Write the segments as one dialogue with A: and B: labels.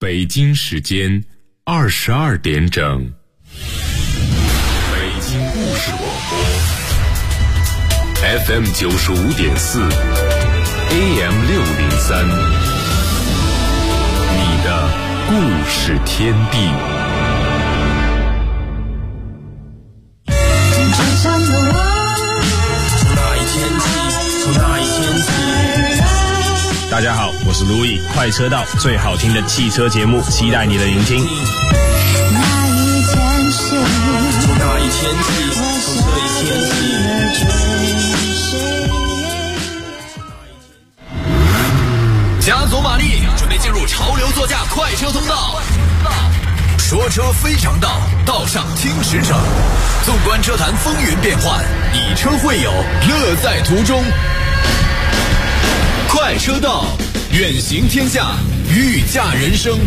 A: 北京时间22点整，北京故事广播 FM 95.4 AM 603，你的故事天地。
B: 大家好，我是 Louis， 快车道最好听的汽车节目，期待你的聆听。
C: 那一天起，从这一天
D: 起，加足马力，准备进入潮流座驾快车通道。说车非常道，道上听实诚。纵观车坛风云变幻，以车会友，乐在途中。快车道，远行天下，御驾人生。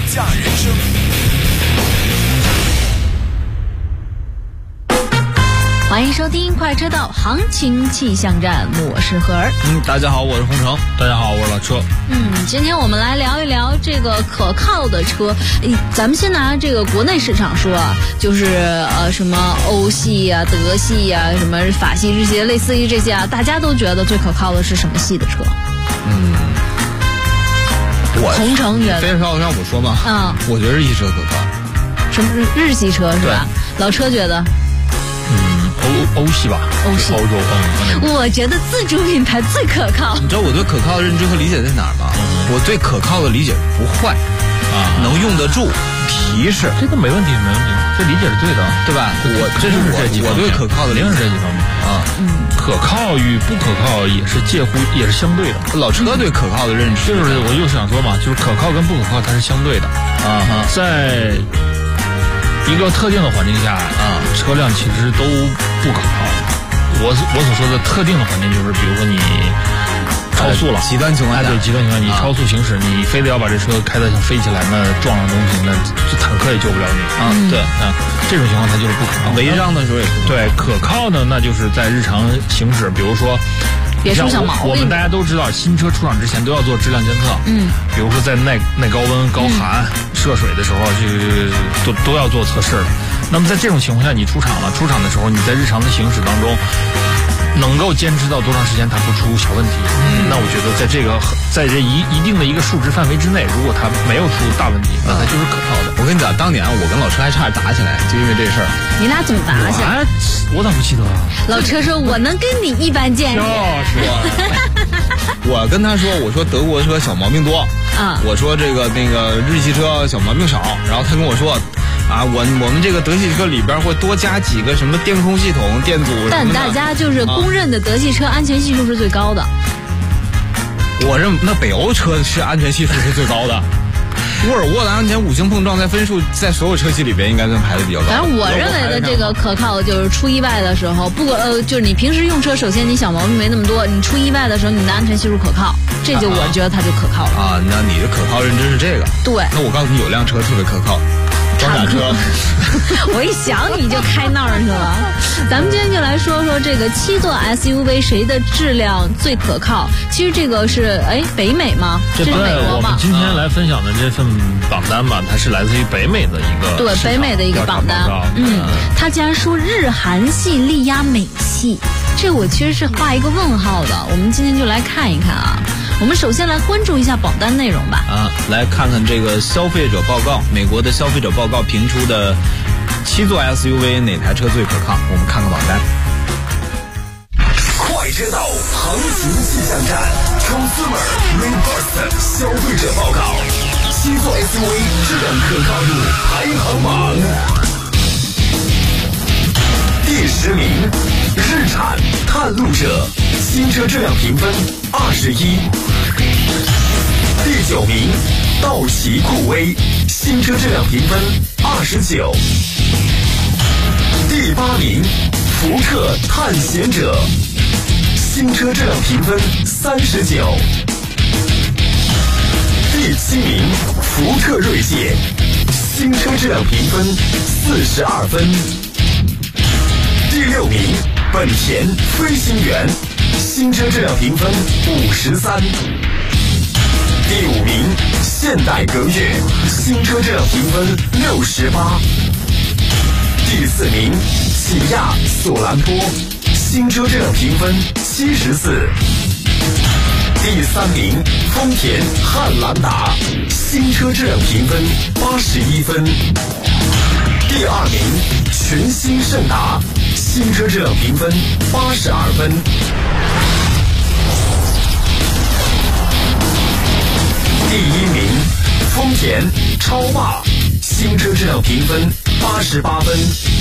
E: 欢迎收听快车道行情气象站，我是何儿。
F: 大家好，我是洪城。
G: 大家好，我是老车。
E: 今天我们来聊一聊这个可靠的车。咱们先拿这个国内市场说啊，就是什么欧系啊、德系啊、什么法系这些，类似于这些啊，大家都觉得最可靠的是什么系的车？洪城觉得
F: 非要让我说吗？我觉得日系车可靠。
E: 什么日系车是吧？老车觉得
G: 欧系吧，欧洲。
E: 我觉得自主品牌最可靠。
F: 你知道我对可靠的认知和理解在哪儿吗？我对可靠的理解不坏能用得住，皮实，
G: 这个没问题，这理解是对的，
F: 对吧？我对可靠的
G: 肯定是这几方面可靠与不可靠也是介乎，也是相对的。
F: 老车对可靠的认知，
G: 就是我就想说嘛，就是可靠跟不可靠它是相对的在一个特定的环境下车辆其实都不可靠。我所说的特定的环境就是，比如说你超速了，
F: 极端情况下，
G: 对极端情况，你超速行驶，你非得要把这车开得像飞起来，那撞上东西，那坦克也救不了你这种情况它就是不可靠。
F: 违章的时候也是
G: 对可靠呢，那就是在日常行驶，比如说
E: 别出小毛病。
G: 我们大家都知道，新车出厂之前都要做质量监测。比如说在耐高温、高寒、涉水的时候，都要做测试的。那么在这种情况下，你出厂的时候，你在日常的行驶当中，能够坚持到多长时间它不出小问题？那我觉得在这一定的一个数值范围之内，如果它没有出大问题，那它就是可靠的。
F: 我跟你讲，当年我跟老车还差点打起来，就因为这事儿。
E: 你俩怎么打起来？
G: 我咋不记得啊？
E: 老车说：“我能跟你一般见识。”
F: 我跟他说：“我说德国车小毛病多我说那个日系车小毛病少。”然后他跟我说。我们这个德系车里边会多加几个什么电控系统、电阻什么的。
E: 但大家就是公认的德系车安全系数是最高的。
F: 我认为那北欧车是安全系数是最高的。沃尔沃的安全5星碰撞在分数在所有车系里边应该算排的比较高。
E: 反正我认为的这个可靠就是出意外的时候，就是你平时用车，首先你小毛病没那么多，你出意外的时候你的安全系数可靠，这就我觉得它就可靠了
F: 那你的可靠认知是这个？
E: 对。
F: 那我告诉你，有辆车特别可靠。装甲车
E: 我一想你就开那儿去了。咱们今天就来说说这个7座 SUV 谁的质量最可靠。其实这个是北美吗？这是美国吗？
G: 我们今天来分享的这份榜单吧，它是来自于北美的一个
E: 北美的一个榜单。他竟然说日韩系力压美系，这我其实是画一个问号的。我们今天就来看一看我们首先来关注一下榜单内容吧。
F: 来看看这个消费者报告，美国的消费者报告评出的7座 SUV 哪台车最可靠？我们看看榜单。
D: 快车道行情气象站 Consumer Reverse 消费者报告，7座 SUV 质量可靠度排行榜。第10名，日产探路者，新车质量评分21。第9名，道奇酷威，新车质量评分29。第8名，福特探险者，新车质量评分39。第7名，福特锐界，新车质量评分42分。第6名，本田飞行员，新车质量评分53。第5名，现代格越， 新车质量评分68。第4名，起亚索兰托，新车质量评分74。第3名，丰田汉兰达，新车质量评分81分。第2名，全新胜达，新车质量评分82分。第1名，丰田超霸，新车质量评分88分。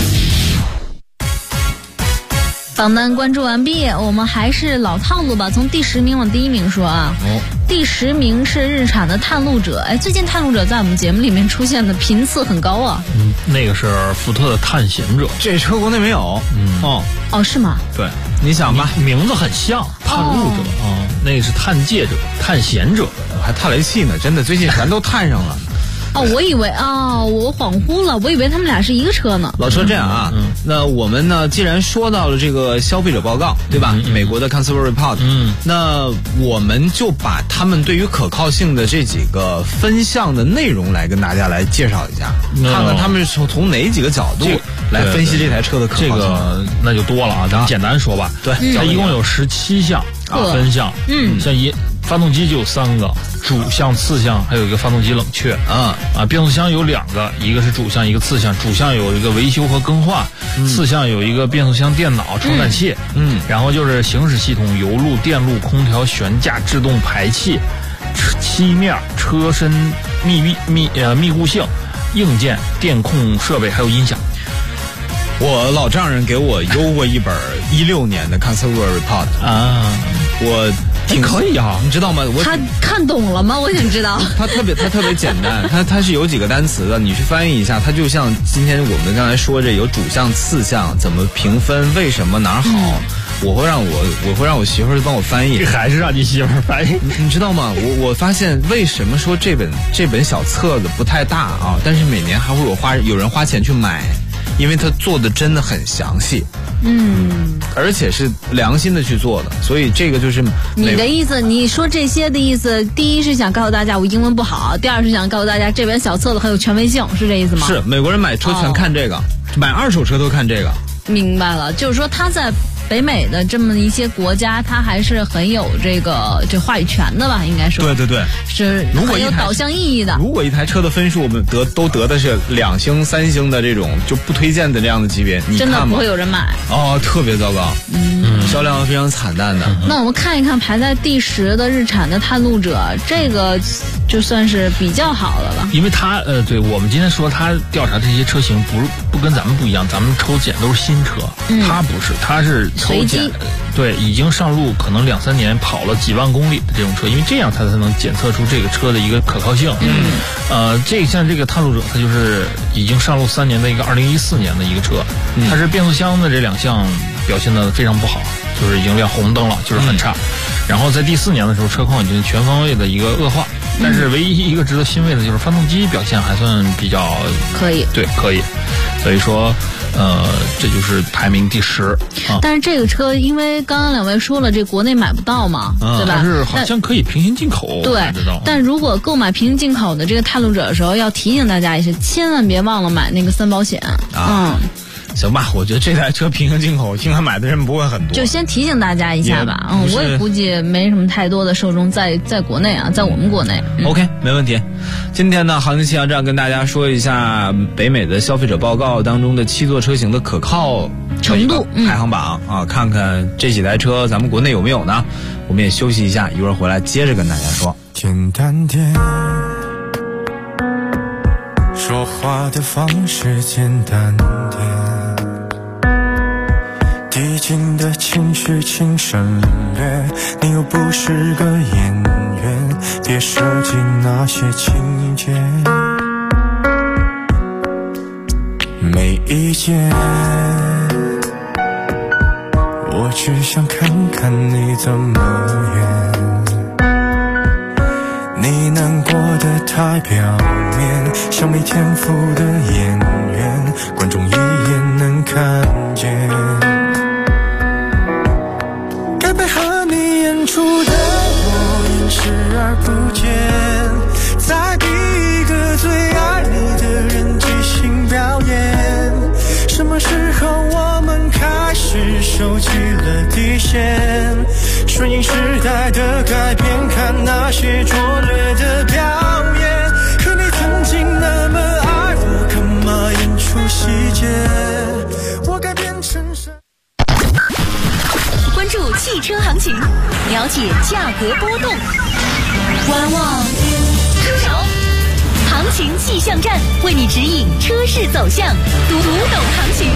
E: 榜单关注完毕，我们还是老套路吧，从第10名往第1名说啊。第10名是日产的探路者，最近探路者在我们节目里面出现的频次很高啊。
G: 那个是福特的探险者，
F: 这车国内没有。
E: 是吗？
F: 对，你想吧，
G: 名字很像探路者那个是探界者、探险者，
F: 还探雷器呢，真的最近全都探上了。
E: 我以为我恍惚了，我以为他们俩是一个车呢。
F: 老车这样啊，那我们呢，既然说到了这个消费者报告，对吧？美国的 Consumer Report，那我们就把他们对于可靠性的这几个分项的内容来跟大家来介绍一下，看看他们是从哪几个角度来分析这台车的可靠性。
G: 这个那就多了啊，咱们简单说吧。
F: 对，
G: 它一共有17项分项，像发动机就有3个，主项、次项，还有一个发动机冷却。变速箱有2个，一个是主项，一个次项。主项有一个维修和更换，次项有一个变速箱电脑、传感器。然后就是行驶系统、油路、电路、空调、悬架、制动排气、漆面、车身密固性、硬件、电控设备，还有音响。
F: 我老丈人给我邮过一本16年的 Consumer Report 我挺
G: 可以啊，
F: 你知道吗？
E: 他看懂了吗？我想知道。
F: 他特别简单，他是有几个单词的，你去翻译一下，它就像今天我们刚才说这有主项、次项，怎么评分，为什么哪儿好，我会让我媳妇儿帮我翻译。
G: 这还是让你媳妇儿翻译？
F: 你知道吗？我发现为什么说这本小册子不太大啊，但是每年还会有人花钱去买，因为它做的真的很详细。而且是良心的去做的，所以这个就是
E: 你的意思。你说这些的意思，第一是想告诉大家我英文不好，第二是想告诉大家这本小册子很有权威性，是这意思吗？
F: 是，美国人买车全看这个，买二手车都看这个。
E: 明白了，就是说他在北美的这么一些国家，他还是很有这话语权的吧？应该说，
F: 对，
E: 是很有导向意义的。
F: 如果一台车的分数我们都得的是2星、3星的这种就不推荐的这样的级别，你看
E: 真的不会有人买
F: 特别糟糕，销量非常惨淡的。
E: 那我们看一看排在第10的日产的探路者，这个就算是比较好的了。
G: 因为它对我们今天说他调查这些车型不跟咱们不一样，咱们抽检都是新车，他不是，他是抽检，对，已经上路可能2-3年跑了几万公里的这种车，因为这样它才能检测出这个车的一个可靠性。像这个探路者，它就是已经上路3年的一个2014年的一个车，它是变速箱的这2项表现的非常不好，就是已经亮红灯了，就是很差。然后在第4年的时候，车况已经全方位的一个恶化，但是唯一一个值得欣慰的就是发动机表现还算比较
E: 可以，
G: 对，可以。所以说这就是排名第10。
E: 但是这个车因为刚刚2位说了，这国内买不到嘛，对吧？
G: 但是好像可以平行进口。
E: 对，但如果购买平行进口的这个探路者的时候，要提醒大家一下，千万别忘了买那个3保险。
F: 行吧，我觉得这台车平行进口应该买的人不会很多，
E: 就先提醒大家一下吧。我也估计没什么太多的受众在国内啊，在我们国内。
F: OK， 没问题。今天呢，行情气象站跟大家说一下北美的消费者报告当中的7座车型的可靠程度排行榜看看这几台车咱们国内有没有呢？我们也休息一下，一会儿回来接着跟大家说。
H: 简单点，说话的方式简单点，递进的情绪请省略，你又不是个演员，别设计那些情节。没意见，我只想看看你怎么演，你难过的太表面，像没天赋的演员，观众一眼能看见。该配合你演出的我，因视而不见，再比一个最现，顺应时代的改变，看那些拙劣的表演。可你曾经那么爱我，干嘛演出细节？我改变成什么？
I: 关注汽车行情，了解价格波动，观望车手行情气象站，为你指引车市走向，读懂行情。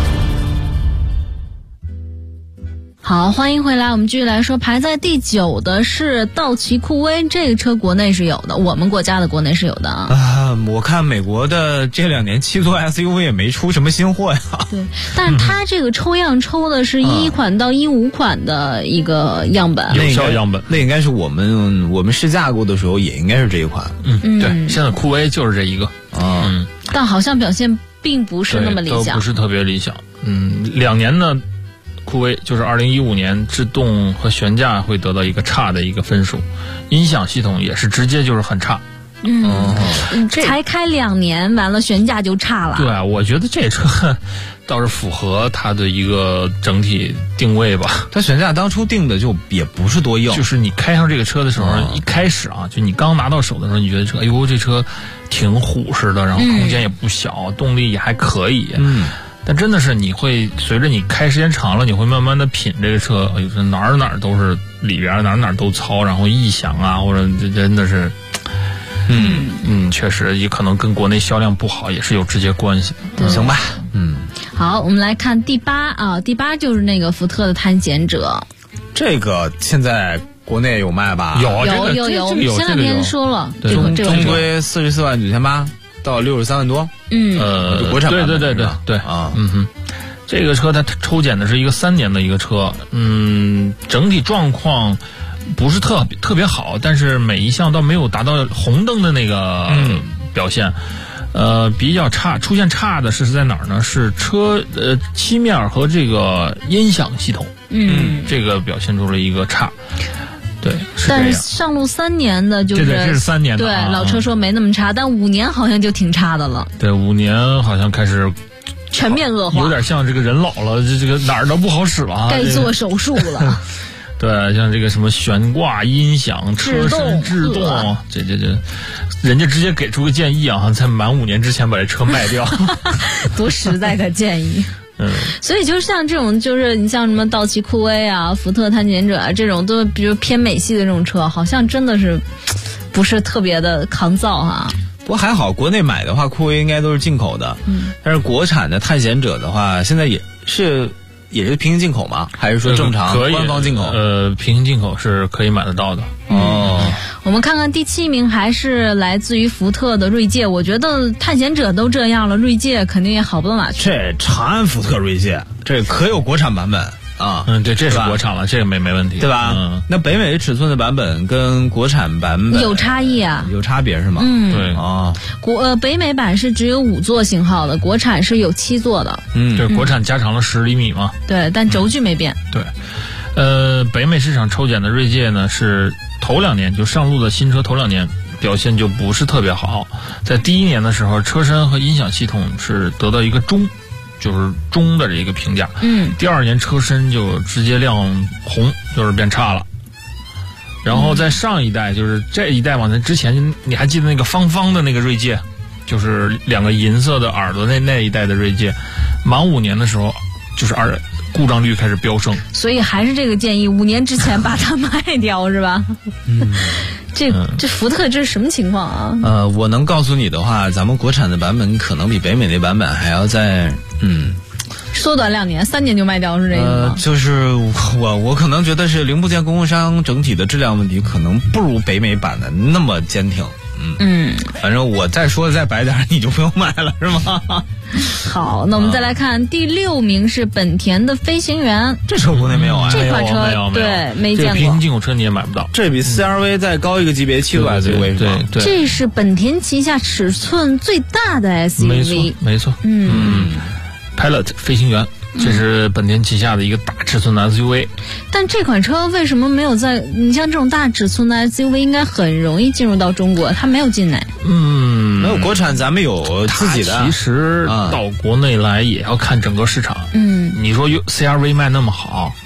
E: 好，欢迎回来，我们继续来说，排在第9的是道奇酷威，这个车国内是有的，我们国家的国内是有的啊。
F: 我看美国的这2年7座 SUV 也没出什么新货呀。
E: 对，但是它这个抽样抽的是11款到15款的一个样本，
G: 有效样本，
F: 那应该是我们试驾过的时候也应该是这一款。
G: 对，现在酷威就是这一个
E: 但好像表现并不是那么理想，
G: 都不是特别理想。2年呢。酷威就是2015年制动和悬架会得到一个差的一个分数，音响系统也是直接就是很差。
E: 才开2年，完了悬架就差了。
G: 对啊，我觉得这车倒是符合它的一个整体定位吧。
F: 它悬架当初定的就也不是多硬，
G: 就是你开上这个车的时候，一开始啊，就你刚拿到手的时候，你觉得哎呦这车挺虎实的，然后空间也不小，动力也还可以。但真的是你会随着你开时间长了，你会慢慢的品这个车，哎呦，这哪儿都是里边，哪儿都糙，然后异响啊，或者这真的是，确实也可能跟国内销量不好也是有直接关系的。
F: 行吧，
E: 好，我们来看第8啊，第8就是那个福特的探险者，
F: 这个现在国内有卖吧？
E: 有，我们前2天说了，
F: 中规44.998到63万多。国产版
G: 对啊，这个车它抽检的是一个3年的一个车，整体状况不是特别好，但是每一项都没有达到红灯的那个表现，比较差，出现差的是在哪儿呢？是车漆面和这个音响系统，这个表现出了一个差。对，
E: 但是上路3年的就是
G: 这是3年的，
E: 对，老车说没那么差，但5年好像就挺差的了。
G: 对，5年好像开始
E: 全面恶化，
G: 有点像这个人老了，这个哪儿都不好使了，
E: 该做手术了。
G: 对，像这个什么悬挂、音响、车身制动，这，人家直接给出个建议啊，在满5年之前把这车卖掉，
E: 多实在个建议。所以就像这种，就是你像什么道奇酷威啊、福特探险者啊这种，都比如偏美系的这种车，好像真的是不是特别的抗造哈。
F: 不过还好，国内买的话，酷威应该都是进口的。但是国产的探险者的话，现在也是平行进口吗？还是说正常官方进口？
G: 平行进口是可以买得到的。
E: 我们看看第7名还是来自于福特的锐界，我觉得探险者都这样了，锐界肯定也好不到哪去。
F: 这长安福特锐界，这可有国产版本啊？
G: 对，这是国产了，这个没问题，
F: 对吧？那北美尺寸的版本跟国产版本
E: 有差异啊？
F: 有差别是吗？
G: 对
F: 啊，
E: 北美版是只有5座型号的，国产是有7座的。
G: 对，国产加长了10厘米嘛。
E: 对，但轴距没变。
G: 对，北美市场抽检的锐界呢是头2年就上路的新车，头2年表现就不是特别好。在第1年的时候，车身和音响系统是得到一个中的这一个评价。第2年车身就直接亮红，就是变差了。然后在上一代，就是这一代往前之前，你还记得那个方方的那个锐界，就是2个银色的耳朵那一代的锐界，满5年的时候就是故障率开始飙升，
E: 所以还是这个建议，5年之前把它卖掉，是吧？这福特这是什么情况啊？
F: 我能告诉你的话，咱们国产的版本可能比北美那版本还要再
E: 缩短2年，3年就卖掉是这个吗？
F: 就是我可能觉得是零部件供应商整体的质量问题，可能不如北美版的那么坚挺。反正我再说的再白点，你就不用买了，是吗？
E: 好，那我们再来看第6名是本田的飞行员，
F: 这车国内没有啊？
E: 这款车对没见过，
G: 平行进口车你也买不到。
F: 这比 CR-V 再高一个级别，7座 SUV 是吧？
G: 对，
E: 这是本田旗下尺寸最大的 SUV，
G: 没错。Pilot 飞行员。这是本田旗下的一个大尺寸的 SUV，
E: 但这款车为什么没有在？你像这种大尺寸的 SUV 应该很容易进入到中国，它没有进来。
F: 没有国产，咱们有自己的。
G: 其实到国内来也要看整个市场。你说CR-V 卖那么好，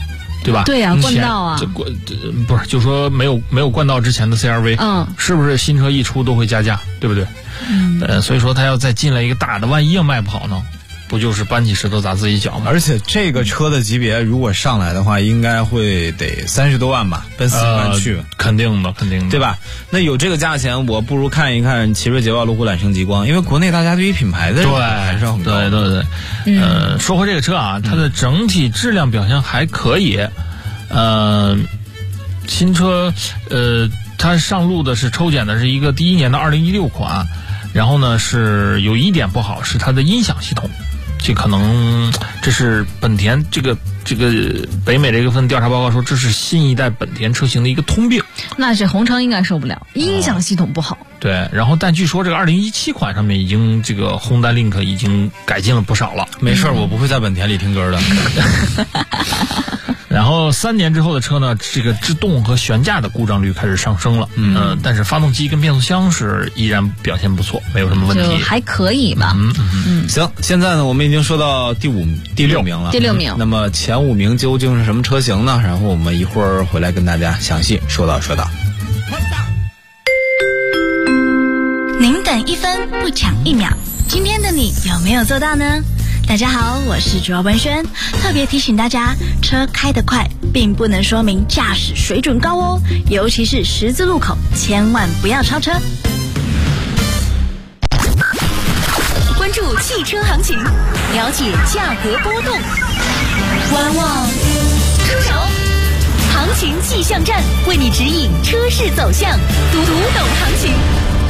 G: 对吧？
E: 对呀，冠道啊，
G: 不是，就说没有冠道之前的 CR-V，是不是新车一出都会加价，对不对？所以说他要再进来一个大的，万一要卖不好呢？不就是搬起石头砸自己脚吗？
F: 而且这个车的级别如果上来的话，应该会得30多万吧，奔40万去，
G: 肯定的，
F: 对吧？那有这个价钱，我不如看一看奇瑞捷豹路虎揽胜极光，因为国内大家对于品牌的还是很高的。
G: 对。说回这个车啊，它的整体质量表现还可以。新车它上路的是抽检的是一个第一年的2016款，然后呢是有一点不好，是它的音响系统。这可能这是本田这个北美这个份调查报告说，这是新一代本田车型的一个通病。
E: 那是红城应该受不了，音响系统不好。
G: 对，然后但据说这个2017款上面已经这个Honda Link已经改进了不少了。
F: 没事，我不会在本田里听歌的。
G: 然后3年之后的车呢，这个制动和悬架的故障率开始上升了。但是发动机跟变速箱是依然表现不错，没有什么问题，
E: 就还可以吧。
F: 行，现在呢我们已经说到第6名了。
E: 第6名。
F: 那么前5名究竟是什么车型呢？然后我们一会儿回来跟大家详细说道。
I: 您等1分不抢1秒，今天的你有没有做到呢？大家好，我是主要文轩，特别提醒大家，车开得快并不能说明驾驶水准高哦，尤其是十字路口，千万不要超车。关注汽车行情，了解价格波动，观望出手，行情气象站为你指引车市走向，读懂行情。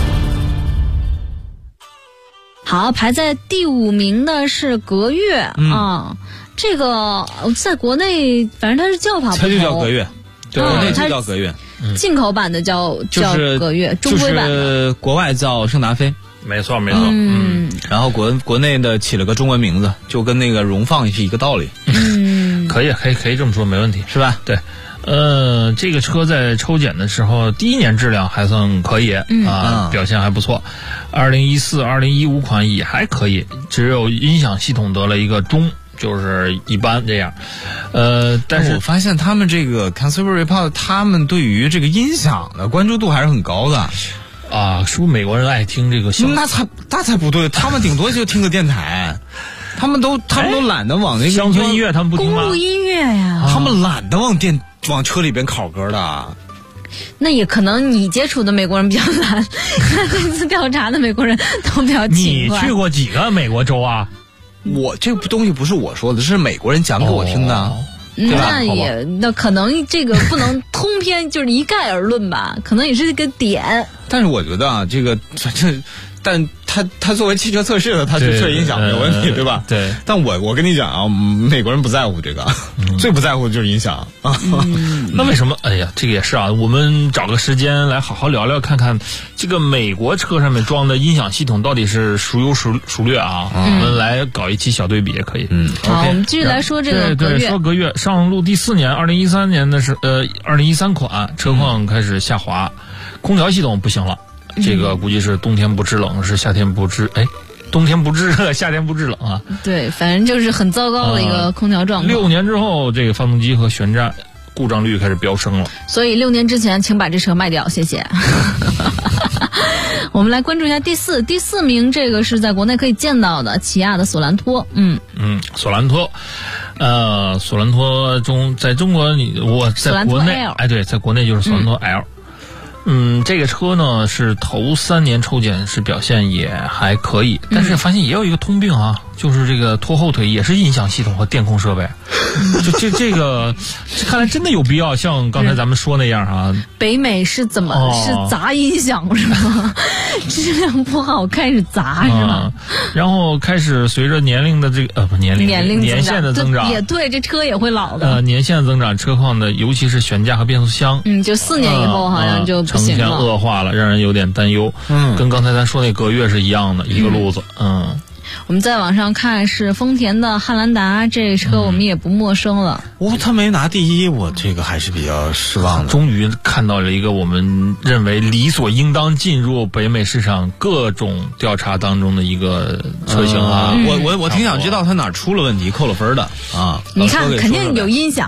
E: 好，排在第5名的是格越啊，这个在国内反正它是叫法不同，
F: 它就叫格越，对，国内就叫格越，
E: 进口版的叫格越，中规版
F: 的国外叫圣达菲。
G: 没错。
F: 然后国内的起了个中文名字，就跟那个荣放是一个道理。
G: 可以这么说，没问题，
F: 是吧？
G: 对。这个车在抽检的时候，第一年质量还算可以表现还不错。2014、2015款也还可以，只有音响系统得了一个中，就是一般这样。但是
F: 我发现他们这个 Consumer Report， 他们对于这个音响的关注度还是很高的。
G: 是不是美国人爱听这个？
F: 那才不对，他们顶多就听个电台。他们都懒得往那个
G: 乡村音乐，他们不听吗？
E: 公路音乐呀，
F: 他们懒得往车里边拷歌的。
E: 那也可能你接触的美国人比较懒，这次调查的美国人都比较勤快。
G: 你去过几个美国州啊？
F: 我这个东西不是我说的，是美国人讲给我听的。对吧？
E: 那可能这个不能通篇就是一概而论吧，可能也是一个点。
F: 但是我觉得这个但它作为汽车测试的，它是音响没有问题，对吧？
G: 对。
F: 但我跟你讲啊，美国人不在乎这个，最不在乎的就是音响。
G: 那为什么？哎呀，这个也是啊，我们找个时间来好好聊聊，看看这个美国车上面装的音响系统到底是孰优孰劣啊？我们来搞一期小对比也可以。
E: 好，我们继续来说这个格越。
G: 说格越上路第4年，2013年的是2013款，车况开始下滑，空调系统不行了。这个估计是冬天不制冷，是夏天不制冬天不制热，夏天不制冷啊。
E: 对，反正就是很糟糕的一个空调状况。
G: 6年之后，这个发动机和悬架故障率开始飙升了。
E: 所以6年之前，请把这车卖掉，谢谢。我们来关注一下第4名，这个是在国内可以见到的起亚的索兰托。
G: 索兰托。索兰托在中国我在国内对，在国内就是索兰托 L。这个车呢是头3年抽检是表现也还可以，但是发现也有一个通病啊，就是这个拖后腿也是音响系统和电控设备。这个看来真的有必要像刚才咱们说那样啊。
E: 北美是怎么是砸音响是吗？质量不好开始砸是吗？
G: 然后开始随着年龄的这个年限的增长，
E: 也对，这车也会老的。
G: 年限的增长，车况的尤其是悬架和变速箱，
E: 就4年以后好像就
G: 呈现恶化了，让人有点担忧。跟刚才咱说那格越是一样的一个路子。
E: 我们再往上看是丰田的汉兰达，这车我们也不陌生了。
F: 他没拿第1，我这个还是比较失望的。
G: 终于看到了一个我们认为理所应当进入北美市场各种调查当中的一个车型啊。
F: 我挺想知道它哪出了问题，扣了分的啊。
E: 你看，肯定有音响。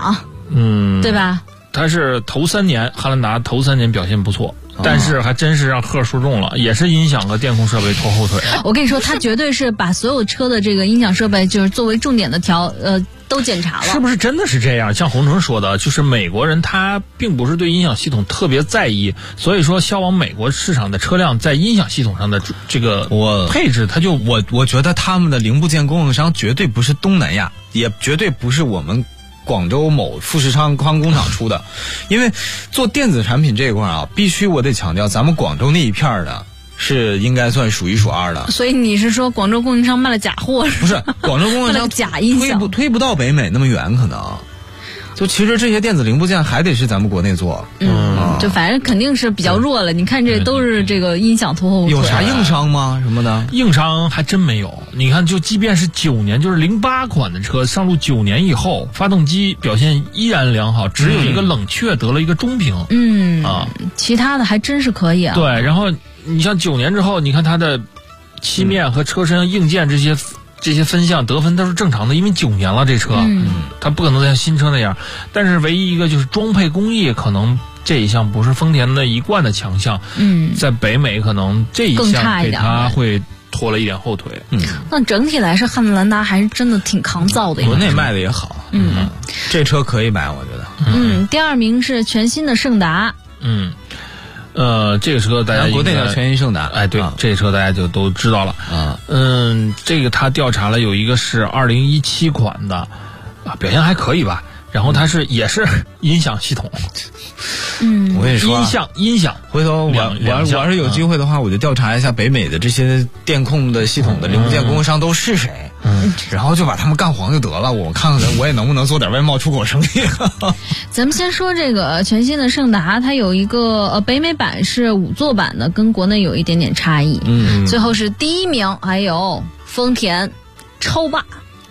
E: 对吧？
G: 他是头3年，汉兰达头3年表现不错。但是还真是让贺说中了，也是音响和电控设备拖后腿。
E: 我跟你说，他绝对是把所有车的这个音响设备，就是作为重点的都检查了。
G: 是不是真的是这样？像洪城说的，就是美国人他并不是对音响系统特别在意，所以说销往美国市场的车辆在音响系统上的这个配置，他就
F: 我觉得他们的零部件供应商绝对不是东南亚，也绝对不是我们广州某富士康工厂出的，因为做电子产品这一块啊，必须我得强调，咱们广州那一片的是应该算数一数二的。
E: 所以你是说广州供应商卖了假货？
F: 不是，广州供应商
E: 假音响
F: 推不到北美那么远，可能。就其实这些电子零部件还得是咱们国内做，
E: 就反正肯定是比较弱了。你看这都是这个音响拖后腿。
F: 有啥硬伤吗？什么的？
G: 硬伤还真没有。你看，就即便是9年，就是08款的车上路9年以后，发动机表现依然良好，只有一个冷却得了一个中评。
E: 其他的还真是可以啊。
G: 对，然后你像9年之后，你看它的漆面和车身硬件这些分项得分都是正常的，因为9年了这车，它不可能像新车那样。但是唯一一个就是装配工艺，可能这一项不是丰田的一贯的强项。在北美可能这一项给它会拖了一点后腿。
E: 那整体来说，汉兰达还是真的挺抗造的。
F: 国内卖的也好。这车可以买，我觉得。
E: 第2名是全新的胜达。
G: 这个车大家
F: 国内叫全新胜达，
G: 哎，对，这个车大家就都知道了。这个他调查了，有一个是2017款的，表现还可以吧。然后它也是音响系统。
F: 我跟你说，
G: 音响，
F: 回头我要是有机会的话，我就调查一下北美的这些电控的系统的零部件供应商都是谁。然后就把他们干黄就得了，我看看我也能不能做点外贸出口生意。
E: 咱们先说这个全新的胜达，它有一个北美版是5座版的，跟国内有一点点差异。最后是第1名，还有丰田超霸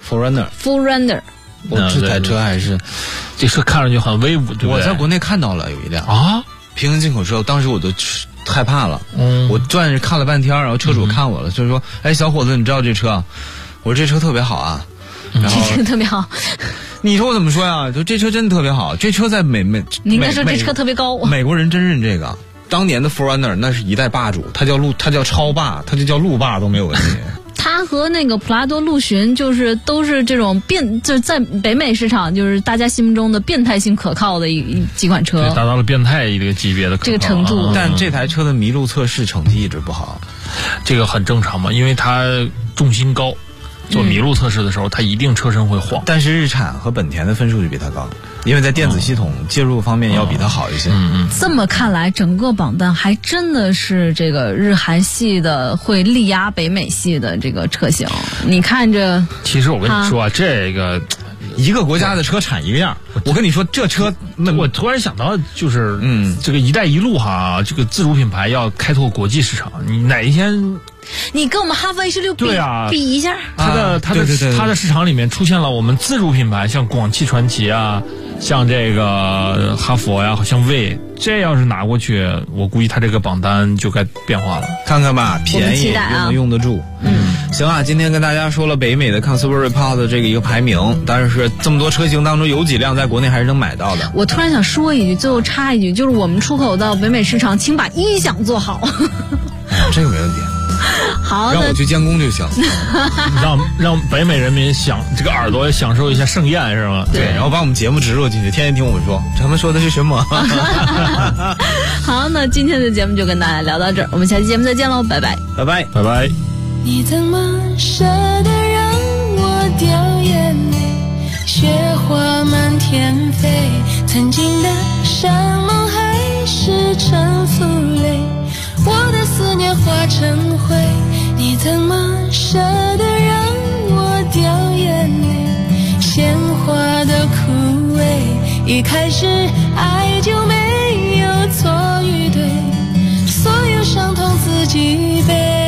E: Forerunner。
F: 这台车还是，
G: 这车看上去很威武，对不对？
F: 我在国内看到了有一辆平行进口车，当时我都害怕了。我转着看了半天，然后车主看我了，就是说，哎，小伙子，你知道这车？我说这车特别好啊。然后
E: 这车特别好。
F: 你说我怎么说呀？就这车真的特别好，这车在美。
E: 你应该说这车特别高。
F: 美国人真认这个，当年的 Forerunner 那是一代霸主，他叫超霸，他就叫路霸都没有问题。
E: 它和那个普拉多陆巡都是这种就是在北美市场就是大家心目中的变态性可靠的几款车，
G: 达到了变态一个级别的可靠
E: 这个程度。
F: 但这台车的麋鹿测试成绩一直不好，
G: 这个很正常嘛，因为它重心高，做麋鹿测试的时候，它一定车身会晃。
F: 但是日产和本田的分数就比它高，因为在电子系统介入方面要比它好一些。
E: 这么看来，整个榜单还真的是这个日韩系的会力压北美系的这个车型。你看这，
G: 其实我跟你说啊，这个
F: 一个国家的车产一个样。我跟你说，这车
G: 我突然想到，就是这个“一带一路”这个自主品牌要开拓国际市场，你哪一天？
E: 你跟我们哈弗 H6 比一下，
G: 它的市场里面出现了我们自主品牌，像广汽传祺啊，像这个哈佛呀，像魏，这要是拿过去，我估计它这个榜单就该变化了。
F: 看看吧，便宜又能用得住。行啊，今天跟大家说了北美的 Consumer Report 的这个一个排名，但是这么多车型当中有几辆在国内还是能买到的。
E: 我突然想说一句，最后插一句，就是我们出口到北美市场，请把音响做好。
F: 这个没问题。
E: 好，
F: 让我去监工就行。
G: 让北美人民这个耳朵享受一下盛宴是吗？
F: 对，然后把我们节目植入进去，天天听我们说他们说的是什么。
E: 好，那今天的节目就跟大家聊到这儿，我们下期节目再见喽，拜拜，
F: 拜拜，
G: 拜拜。
C: 你怎么舍得让我掉眼泪？雪花满天飞，曾经的山盟海誓成负累，我的思念化成灰。你怎么舍得让我掉眼泪？鲜花的枯萎，一开始爱就没有错与对，所有伤痛自己背。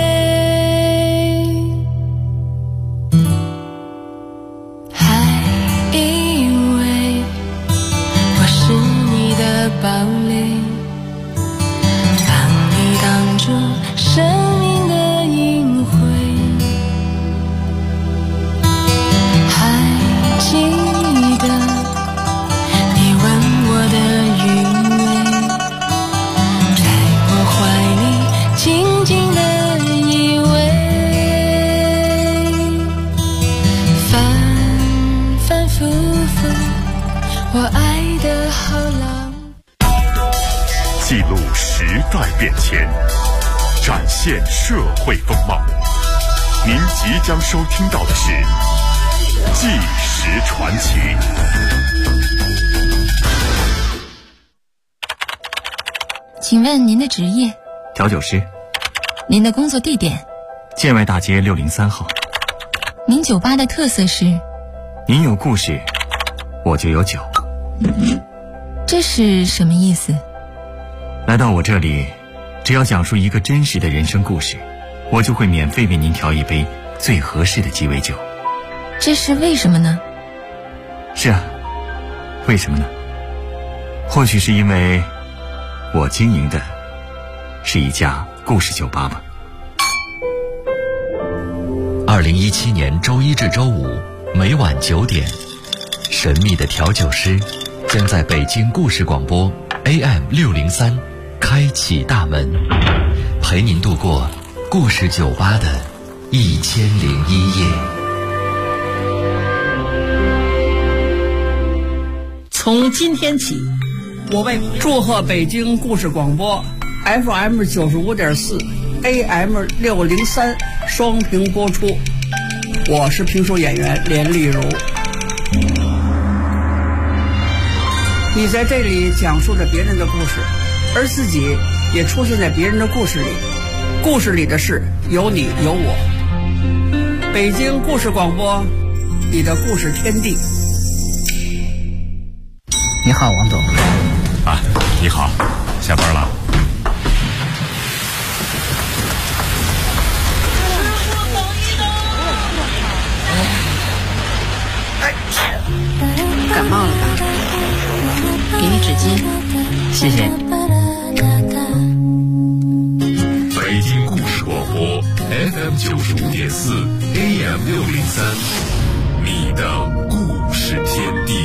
C: 堡垒，帮你挡住生命的阴灰。还记得你
A: 记录时代变迁，展现社会风貌。您即将收听到的是《纪实传奇》。
J: 请问您的职业？
K: 调酒师。
J: 您的工作地点？
K: 建外大街603号。
J: 您酒吧的特色是？
K: 您有故事，我就有酒。
J: 这是什么意思？
K: 来到我这里，只要讲述一个真实的人生故事，我就会免费为您调一杯最合适的鸡尾酒。
J: 这是为什么呢？
K: 是啊，为什么呢？或许是因为我经营的是一家故事酒吧吧。
L: 2017年周一至周五每晚9点，神秘的调酒师将在北京故事广播 AM603开启大门，陪您度过故事酒吧的1001夜。
M: 从今天起，我为祝贺北京故事广播 FM95.4 AM603双屏播出。我是评书演员连丽如。你在这里讲述着别人的故事，而自己也出现在别人的故事里。故事里的事有你有我。北京故事广播，你的故事天地。
N: 你好，王总。
A: 啊，你好，下班了。
N: 感冒了吧？给你纸巾，谢谢。
A: 北京故事广播 FM95.4 AM603，你的故事天地。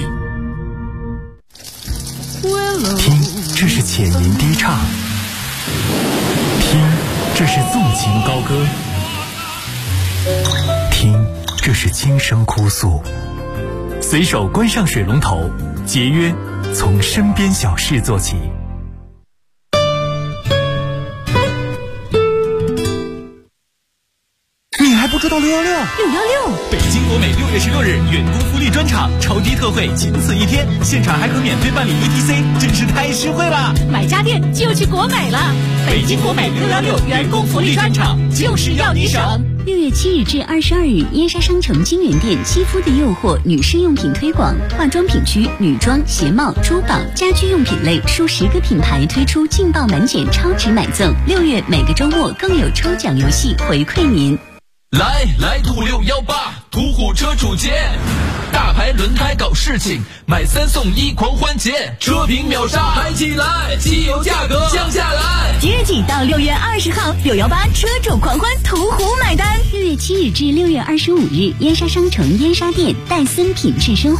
O: 听，这是浅吟低唱；听，这是纵情高歌；听，这是轻声哭诉。随手关上水龙头，节约从身边小事做起。
P: 你还不知道616？616，
Q: 北京国美6月16日员工福利专场，超低特惠，仅此一天，现场还可免费办理 ETC， 真是太实惠了！
I: 买家电就去国美了。北京国美616员工福利专场，就是要你省。
R: 6月7日至22日，燕莎商城金源店肌肤的诱惑女士用品推广，化妆品区女装、鞋帽、珠宝、家居用品类数10个品牌推出劲爆满减超值买赠。6月每个周末更有抽奖游戏回馈您。
D: 来兔618，途虎车主节，大牌轮胎搞事情，买3送1狂欢节，车评秒杀，嗨起来，机油价格降下来。
I: 即日起到6月20号，618车主狂欢，途虎买单。
R: 6月7日至6月25日，燕莎商城燕莎店，戴森品质生活。